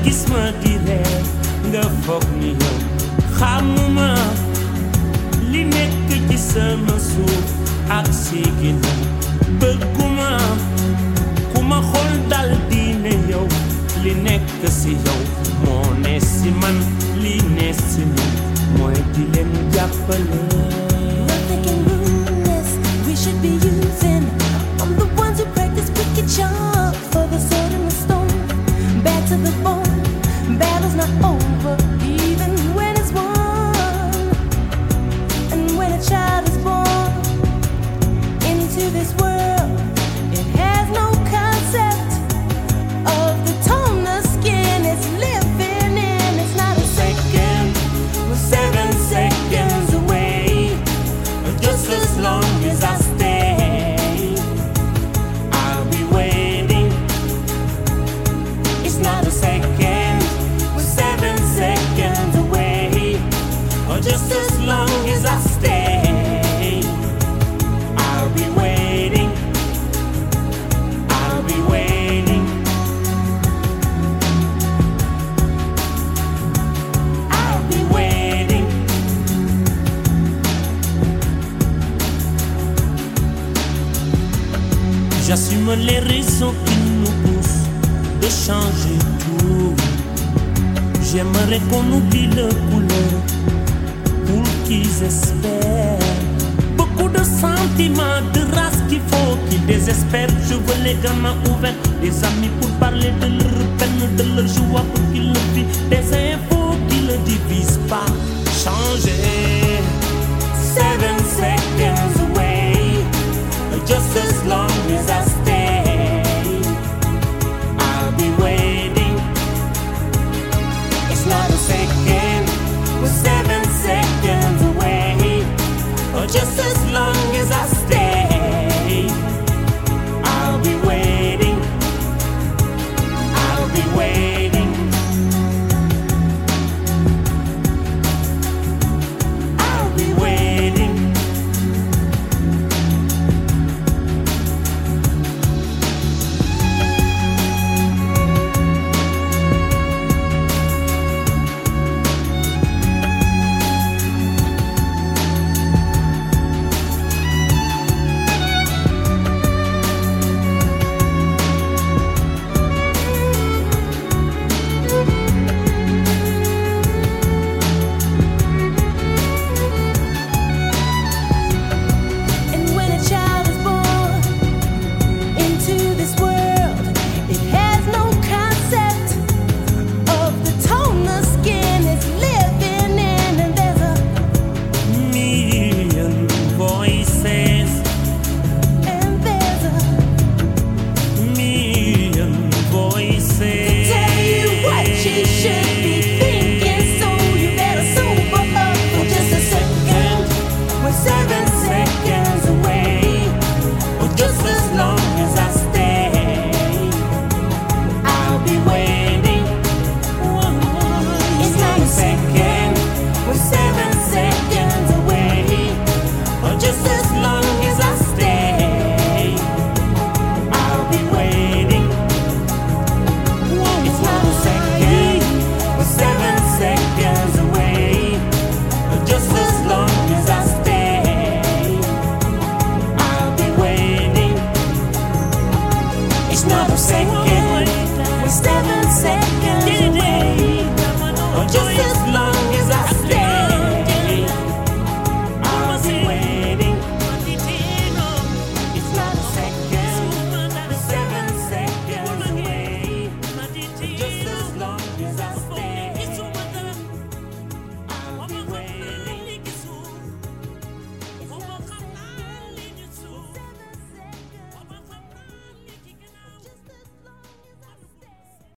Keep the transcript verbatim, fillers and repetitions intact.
gis ma di ree nga foog ni yow xamuma li nekk ci sama suuf ak si ginnaaw bëgguma ku ma xool dal di ne yow li nekk si yow moo ne si man li ne si man mooy di leen jàppale. Nothing can ruin this. We should be using. I'm the ones who practice wicked charm for the sword and the stone. Bad to the bone. Battle's not over, even when it's won. And when a child is born into this world, it has no concept of the tone the skin is living in. It's not a second, we're seven seconds away. Just as long as I stay, I'll be waiting. It's not a second, we're seven seconds away. Or just as long as I stay, I'll be waiting. I'll be waiting. I'll be waiting. J'assume les raisons qui nous poussent de changer tout. J'aimerais qu'on oublie le couleur pour qu'ils espèrent. Beaucoup de sentiments, de race qu'il faut qu'ils désespèrent. Je veux les gamins ouverts, des amis pour parler de